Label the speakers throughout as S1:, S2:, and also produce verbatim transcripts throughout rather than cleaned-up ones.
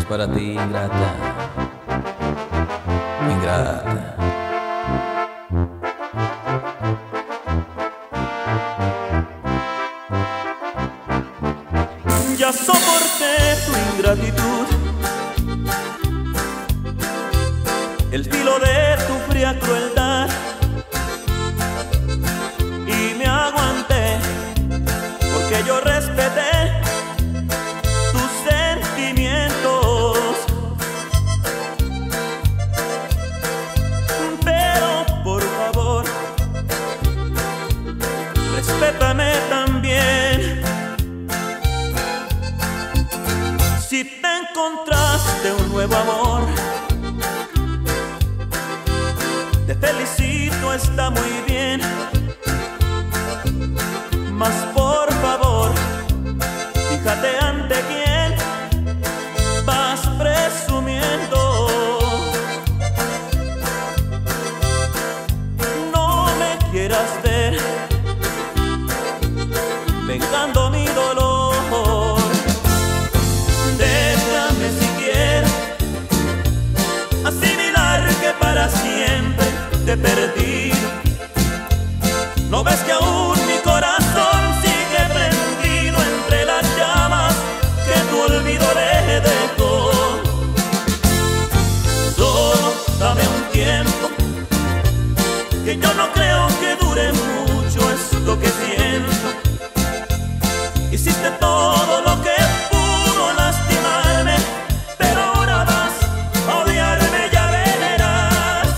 S1: para ti, ingrata, ingrata.
S2: Ya soporté tu ingratitud, el filo de tu fría crueldad, y me aguanté porque yo respeté tus sentimientos. Pero por favor, respétame también. Si te encontraste un nuevo amor, te felicito, está muy bien. Mas por favor, fíjate ante quién vas presumiendo. No me quieras ver vengando mi dolor. Déjame siquiera asimilar que para siempre te perdí. ¿No ves que aún mi corazón sigue prendido entre las llamas que tu olvido le dejó? Solo dame un tiempo, que yo no creo que dure mucho esto que siento. Hiciste todo lo que pudo lastimarme, pero ahora vas a odiarme, ya verás.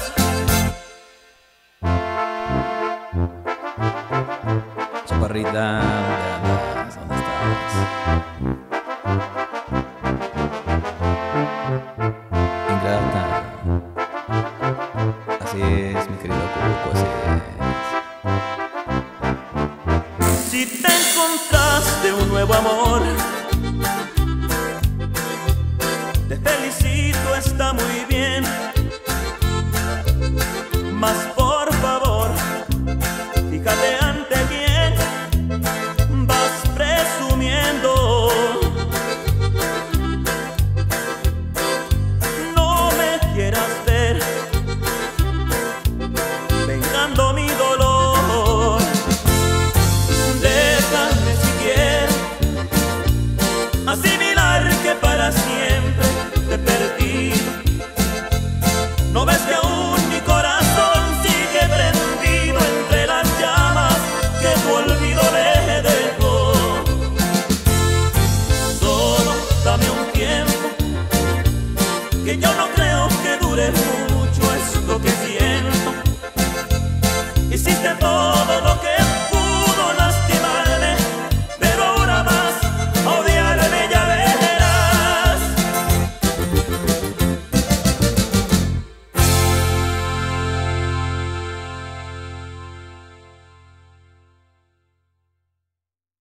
S1: Chaparrita, ¿dónde andas? ¿Dónde estás? Ingrata. Así es, mi querido Cuco, así es.
S2: Si te encontraste un nuevo amor, te felicito, está muy bien. Mas por favor, fíjate ante quién vas presumiendo. No me quieras ver vengando mi dolor. Déjame siquiera asimilar que para siempre te perdí. ¿No ves que aún mi corazón sigue prendido entre las llamas que tu olvido le dejó? Solo dame un tiempo, que yo no creo que dure mucho